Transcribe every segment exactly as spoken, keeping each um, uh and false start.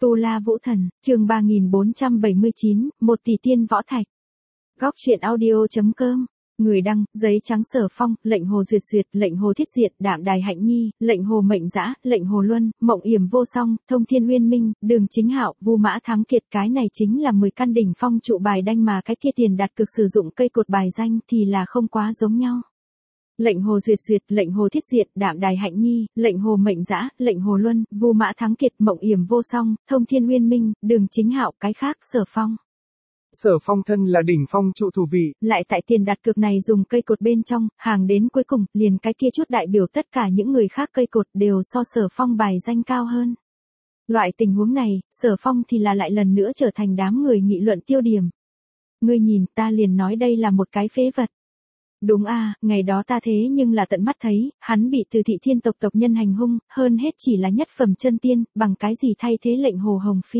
Tu La Vũ Thần, chương ba nghìn bốn trăm bảy mươi chín, một tỷ tiên võ thạch. Góc truyện audio chấm com. Người đăng, giấy trắng Sở Phong, lệnh Hồ Duyệt Duyệt, lệnh Hồ Thiết Diệt, Đạm Đài Hạnh Nhi, lệnh Hồ Mệnh Dã, lệnh Hồ Luân, Mộng Yểm Vô Song, Thông Thiên Uyên Minh, Đường Chính Hạo, Vu Mã Thắng Kiệt. Cái này chính là mười căn đỉnh phong trụ bài đanh, mà cái kia tiền đặt cược sử dụng cây cột bài danh thì là không quá giống nhau. Lệnh Hồ Duyệt Duyệt, lệnh Hồ Thiết Diệt, Đạm Đài Hạnh Nhi, lệnh Hồ Mệnh Dã, lệnh Hồ Luân, Vu Mã Thắng Kiệt, Mộng Yểm Vô Song, Thông Thiên Uyên Minh, Đường Chính Hạo. Cái khác Sở Phong. Sở Phong thân là đỉnh phong trụ thủ vị. Lại tại tiền đặt cược này dùng cây cột bên trong, hàng đến cuối cùng, liền cái kia chút đại biểu tất cả những người khác cây cột đều so Sở Phong bài danh cao hơn. Loại tình huống này, Sở Phong thì là lại lần nữa trở thành đám người nghị luận tiêu điểm. Ngươi nhìn, ta liền nói đây là một cái phế vật. Đúng à, ngày đó ta thế nhưng là tận mắt thấy, hắn bị Từ Thị Thiên tộc tộc nhân hành hung, hơn hết chỉ là nhất phẩm chân tiên, bằng cái gì thay thế lệnh Hồ Hồng Phi.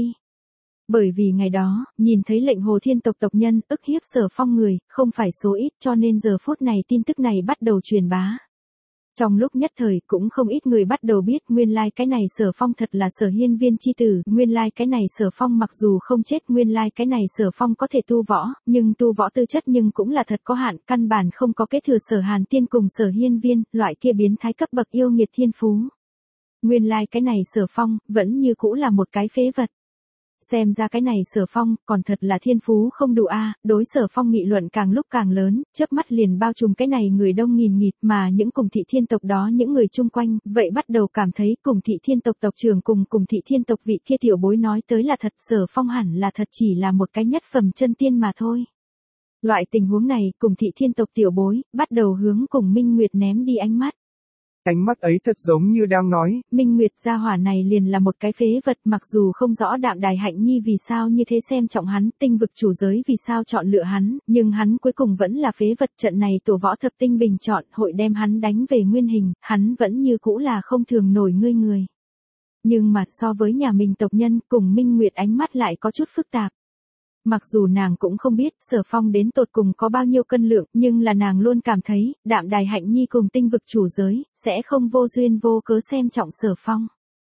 Bởi vì ngày đó, nhìn thấy lệnh Hồ Thiên tộc tộc nhân ức hiếp Sở Phong người, không phải số ít, cho nên giờ phút này tin tức này bắt đầu truyền bá. Trong lúc nhất thời cũng không ít người bắt đầu biết nguyên lai like cái này Sở Phong thật là Sở Hiên Viên chi tử, nguyên lai like cái này Sở Phong mặc dù không chết, nguyên lai like cái này Sở Phong có thể tu võ, nhưng tu võ tư chất nhưng cũng là thật có hạn, căn bản không có kế thừa Sở Hàn Tiên cùng Sở Hiên Viên, loại kia biến thái cấp bậc yêu nghiệt thiên phú. Nguyên lai like cái này Sở Phong vẫn như cũ là một cái phế vật. Xem ra cái này Sở Phong, còn thật là thiên phú không đủ a. À, đối Sở Phong nghị luận càng lúc càng lớn, chớp mắt liền bao trùm cái này người đông nghìn nghịt, mà những cùng thị thiên tộc đó những người chung quanh, vậy bắt đầu cảm thấy cùng thị thiên tộc tộc trưởng cùng cùng thị thiên tộc vị kia tiểu bối nói tới là thật, Sở Phong hẳn là thật chỉ là một cái nhất phẩm chân tiên mà thôi. Loại tình huống này, cùng thị thiên tộc tiểu bối, bắt đầu hướng cùng Minh Nguyệt ném đi ánh mắt. Ánh mắt ấy thật giống như đang nói, Minh Nguyệt gia hỏa này liền là một cái phế vật, mặc dù không rõ Đạm Đài Hạnh Nhi vì sao như thế xem trọng hắn, tinh vực chủ giới vì sao chọn lựa hắn, nhưng hắn cuối cùng vẫn là phế vật. Trận này tổ võ thập tinh bình chọn, hội đem hắn đánh về nguyên hình, hắn vẫn như cũ là không thường nổi ngươi người. Nhưng mà so với nhà mình tộc nhân, cùng Minh Nguyệt ánh mắt lại có chút phức tạp. Mặc dù nàng cũng không biết Sở Phong đến tột cùng có bao nhiêu cân lượng, nhưng là nàng luôn cảm thấy, Đạm Đài Hạnh Nhi cùng tinh vực chủ giới, sẽ không vô duyên vô cớ xem trọng Sở Phong.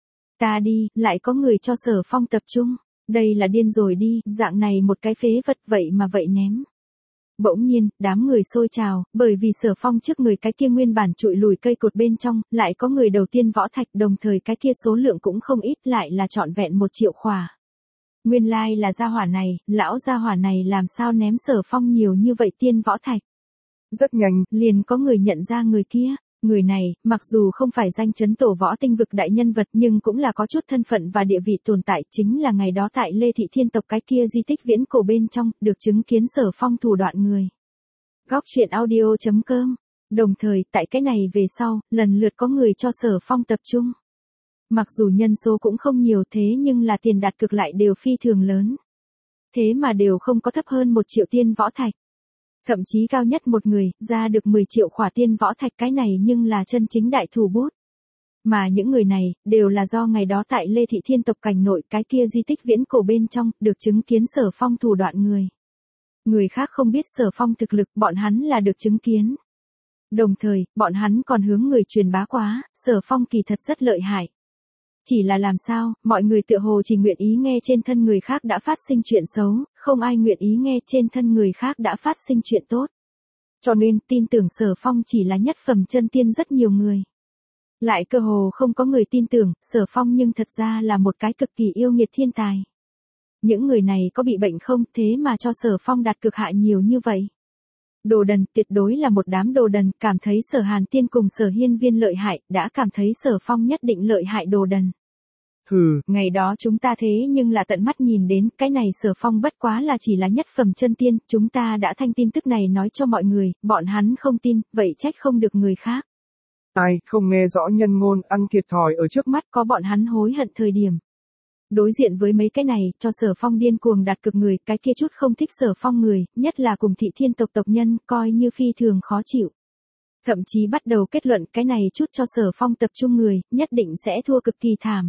Ta đi, lại có người cho Sở Phong tập trung. Đây là điên rồi đi, dạng này một cái phế vật vậy mà vậy ném. Bỗng nhiên, đám người xôi trào, bởi vì Sở Phong trước người cái kia nguyên bản trụi lùi cây cột bên trong, lại có người đầu tiên võ thạch, đồng thời cái kia số lượng cũng không ít, lại là trọn vẹn một triệu khỏa. Nguyên lai like là gia hỏa này, lão gia hỏa này làm sao ném Sở Phong nhiều như vậy tiên võ thạch. Rất nhanh, liền có người nhận ra người kia. Người này, mặc dù không phải danh chấn tổ võ tinh vực đại nhân vật, nhưng cũng là có chút thân phận và địa vị tồn tại, chính là ngày đó tại Lê Thị Thiên tộc cái kia di tích viễn cổ bên trong, được chứng kiến Sở Phong thủ đoạn người. Góc truyện audio chấm com. Đồng thời, tại cái này về sau, lần lượt có người cho Sở Phong tập trung. Mặc dù nhân số cũng không nhiều thế nhưng là tiền đặt cược lại đều phi thường lớn. Thế mà đều không có thấp hơn một triệu tiên võ thạch. Thậm chí cao nhất một người, ra được mười triệu khỏa tiên võ thạch, cái này nhưng là chân chính đại thủ bút. Mà những người này, đều là do ngày đó tại Lê Thị Thiên tộc cảnh nội cái kia di tích viễn cổ bên trong, được chứng kiến Sở Phong thủ đoạn người. Người khác không biết Sở Phong thực lực, bọn hắn là được chứng kiến. Đồng thời, bọn hắn còn hướng người truyền bá quá, Sở Phong kỳ thật rất lợi hại. Chỉ là làm sao, mọi người tựa hồ chỉ nguyện ý nghe trên thân người khác đã phát sinh chuyện xấu, không ai nguyện ý nghe trên thân người khác đã phát sinh chuyện tốt. Cho nên, tin tưởng Sở Phong chỉ là nhất phẩm chân tiên rất nhiều người. Lại cơ hồ không có người tin tưởng, Sở Phong nhưng thật ra là một cái cực kỳ yêu nghiệt thiên tài. Những người này có bị bệnh không, thế mà cho Sở Phong đặt cược hại nhiều như vậy. Đồ đần, tuyệt đối là một đám đồ đần, cảm thấy Sở Hàn Tiên cùng Sở Hiên Viên lợi hại, đã cảm thấy Sở Phong nhất định lợi hại đồ đần. Hừ, ngày đó chúng ta thế nhưng là tận mắt nhìn đến, cái này Sở Phong bất quá là chỉ là nhất phẩm chân tiên, chúng ta đã thanh tin tức này nói cho mọi người, bọn hắn không tin, vậy trách không được người khác. Ai không nghe rõ nhân ngôn, ăn thiệt thòi ở trước mắt có bọn hắn hối hận thời điểm. Đối diện với mấy cái này, cho Sở Phong điên cuồng đặt cược người, cái kia chút không thích Sở Phong người, nhất là cùng thị thiên tộc tộc nhân, coi như phi thường khó chịu. Thậm chí bắt đầu kết luận cái này chút cho Sở Phong tập trung người, nhất định sẽ thua cực kỳ thảm.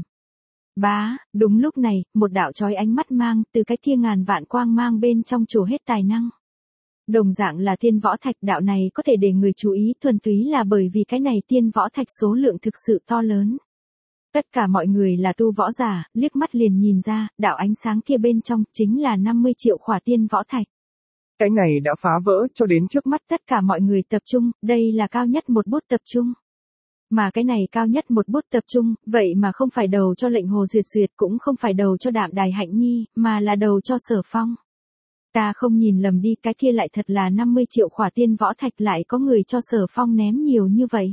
Bá, đúng lúc này, một đạo chói ánh mắt mang, từ cái kia ngàn vạn quang mang bên trong trổ hết tài năng. Đồng dạng là tiên võ thạch, đạo này có thể để người chú ý thuần túy là bởi vì cái này tiên võ thạch số lượng thực sự to lớn. Tất cả mọi người là tu võ giả, liếc mắt liền nhìn ra, đạo ánh sáng kia bên trong chính là năm mươi triệu khỏa tiên võ thạch. Cái này đã phá vỡ cho đến trước mắt tất cả mọi người tập trung, đây là cao nhất một bút tập trung. Mà cái này cao nhất một bút tập trung, vậy mà không phải đầu cho lệnh Hồ Duyệt Duyệt cũng không phải đầu cho Đạm Đài Hạnh Nhi, mà là đầu cho Sở Phong. Ta không nhìn lầm đi, cái kia lại thật là năm mươi triệu khỏa tiên võ thạch, lại có người cho Sở Phong ném nhiều như vậy.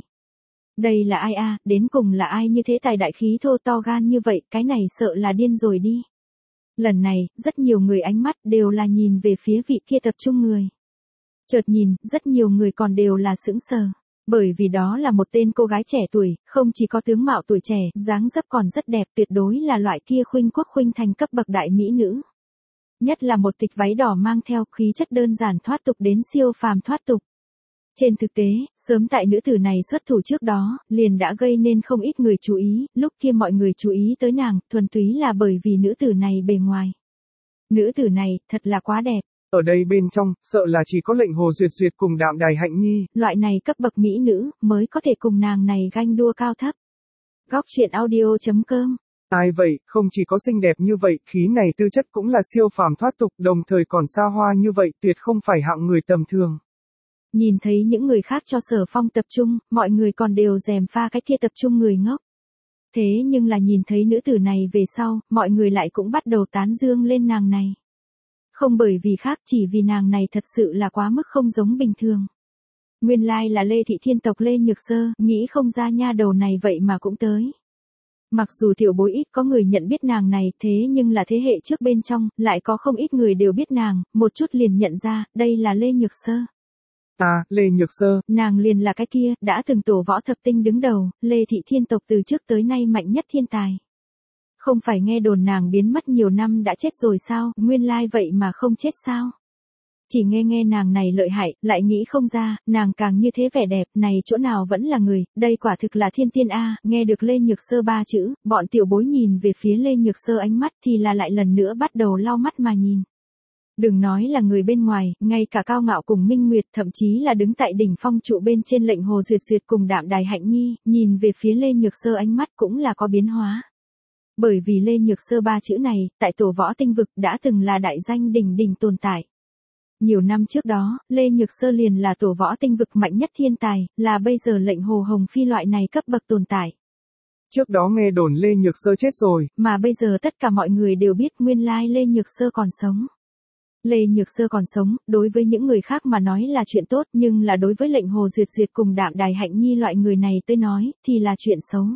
Đây là ai a, đến cùng là ai như thế tài đại khí thô to gan như vậy, cái này sợ là điên rồi đi. Lần này, rất nhiều người ánh mắt đều là nhìn về phía vị kia tập trung người. Chợt nhìn, rất nhiều người còn đều là sững sờ. Bởi vì đó là một tên cô gái trẻ tuổi, không chỉ có tướng mạo tuổi trẻ, dáng dấp còn rất đẹp, tuyệt đối là loại kia khuynh quốc khuynh thành cấp bậc đại mỹ nữ. Nhất là một tịch váy đỏ mang theo khí chất đơn giản thoát tục đến siêu phàm thoát tục. Trên thực tế, sớm tại nữ tử này xuất thủ trước đó, liền đã gây nên không ít người chú ý, lúc kia mọi người chú ý tới nàng, thuần túy là bởi vì nữ tử này bề ngoài. Nữ tử này, thật là quá đẹp. Ở đây bên trong, sợ là chỉ có lệnh Hồ Duyệt Duyệt cùng Đạm Đài Hạnh Nhi. Loại này cấp bậc mỹ nữ, mới có thể cùng nàng này ganh đua cao thấp. Góc truyện audio chấm com. Ai vậy, không chỉ có xinh đẹp như vậy, khí này tư chất cũng là siêu phàm thoát tục, đồng thời còn xa hoa như vậy, tuyệt không phải hạng người tầm thường. Nhìn thấy những người khác cho Sở Phong tập trung, mọi người còn đều rèm pha cái kia tập trung người ngốc. Thế nhưng là nhìn thấy nữ tử này về sau, mọi người lại cũng bắt đầu tán dương lên nàng này. Không bởi vì khác, chỉ vì nàng này thật sự là quá mức không giống bình thường. Nguyên lai là Lê Thị Thiên tộc Lê Nhược Sơ, nghĩ không ra nha đầu này vậy mà cũng tới. Mặc dù tiểu bối ít có người nhận biết nàng này, thế nhưng là thế hệ trước bên trong, lại có không ít người đều biết nàng, một chút liền nhận ra, đây là Lê Nhược Sơ. À, Lê Nhược Sơ. Nàng liền là cái kia, đã từng tổ võ thập tinh đứng đầu, Lê Thị Thiên tộc từ trước tới nay mạnh nhất thiên tài. Không phải nghe đồn nàng biến mất nhiều năm đã chết rồi sao, nguyên lai vậy mà không chết sao. Chỉ nghe nghe nàng này lợi hại, lại nghĩ không ra, nàng càng như thế vẻ đẹp, này chỗ nào vẫn là người, đây quả thực là thiên tiên a. Nghe được Lê Nhược Sơ ba chữ, bọn tiểu bối nhìn về phía Lê Nhược Sơ ánh mắt thì là lại lần nữa bắt đầu lau mắt mà nhìn. Đừng nói là người bên ngoài, ngay cả Cao Ngạo cùng Minh Nguyệt, thậm chí là đứng tại đỉnh phong trụ bên trên lệnh Hồ Duyệt Duyệt cùng Đạm Đài Hạnh Nhi, nhìn về phía Lê Nhược Sơ ánh mắt cũng là có biến hóa. Bởi vì Lê Nhược Sơ ba chữ này, tại tổ võ tinh vực đã từng là đại danh đỉnh đỉnh tồn tại. Nhiều năm trước đó, Lê Nhược Sơ liền là tổ võ tinh vực mạnh nhất thiên tài, là bây giờ lệnh Hồ Hồng Phi loại này cấp bậc tồn tại. Trước đó nghe đồn Lê Nhược Sơ chết rồi, mà bây giờ tất cả mọi người đều biết nguyên lai Lê Nhược Sơ còn sống. Lê Nhược Sơ còn sống, đối với những người khác mà nói là chuyện tốt, nhưng là đối với lệnh Hồ Duyệt Duyệt cùng Đạm Đài Hạnh Nhi loại người này tới nói, thì là chuyện xấu.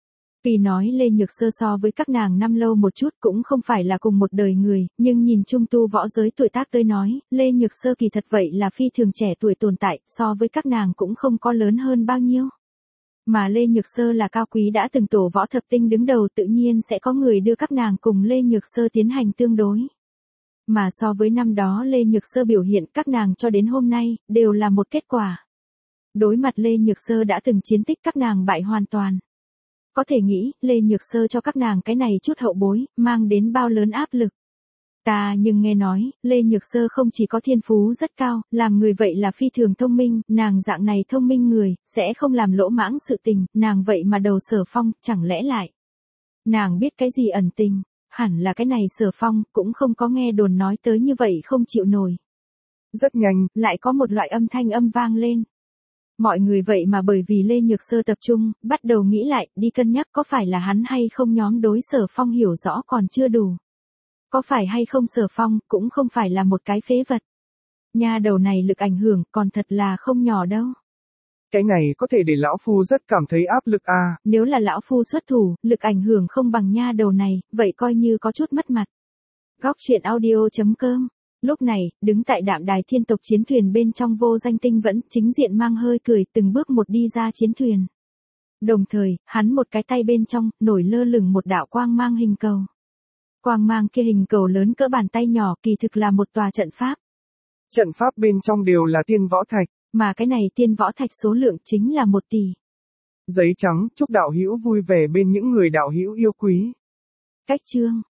Vì nói Lê Nhược Sơ so với các nàng năm lâu một chút cũng không phải là cùng một đời người, nhưng nhìn chung tu võ giới tuổi tác tới nói, Lê Nhược Sơ kỳ thật vậy là phi thường trẻ tuổi tồn tại, so với các nàng cũng không có lớn hơn bao nhiêu. Mà Lê Nhược Sơ là cao quý đã từng tổ võ thập tinh đứng đầu, tự nhiên sẽ có người đưa các nàng cùng Lê Nhược Sơ tiến hành tương đối. Mà so với năm đó Lê Nhược Sơ biểu hiện, các nàng cho đến hôm nay, đều là một kết quả. Đối mặt Lê Nhược Sơ đã từng chiến tích, các nàng bại hoàn toàn. Có thể nghĩ, Lê Nhược Sơ cho các nàng cái này chút hậu bối, mang đến bao lớn áp lực. Ta nhưng nghe nói, Lê Nhược Sơ không chỉ có thiên phú rất cao, làm người vậy là phi thường thông minh, nàng dạng này thông minh người, sẽ không làm lỗ mãng sự tình, nàng vậy mà đầu Sở Phong, chẳng lẽ lại. Nàng biết cái gì ẩn tình, hẳn là cái này Sở Phong, cũng không có nghe đồn nói tới như vậy không chịu nổi. Rất nhanh, lại có một loại âm thanh âm vang lên. Mọi người vậy mà bởi vì Lê Nhược Sơ tập trung, bắt đầu nghĩ lại, đi cân nhắc có phải là hắn hay không nhóm đối Sở Phong hiểu rõ còn chưa đủ. Có phải hay không Sở Phong, cũng không phải là một cái phế vật. Nha đầu này lực ảnh hưởng còn thật là không nhỏ đâu. Cái này có thể để lão phu rất cảm thấy áp lực à. Nếu là lão phu xuất thủ, lực ảnh hưởng không bằng nha đầu này, vậy coi như có chút mất mặt. Góc truyện audio chấm com. Lúc này, đứng tại Đạm Đài Thiên tộc chiến thuyền bên trong Vô Danh Tinh vẫn chính diện mang hơi cười, từng bước một đi ra chiến thuyền. Đồng thời, hắn một cái tay bên trong, nổi lơ lửng một đạo quang mang hình cầu. Quang mang kia hình cầu lớn cỡ bàn tay nhỏ, kỳ thực là một tòa trận pháp. Trận pháp bên trong đều là tiên võ thạch. Mà cái này tiên võ thạch số lượng chính là một tỷ. Giấy trắng, chúc đạo hữu vui vẻ bên những người đạo hữu yêu quý. Cách chương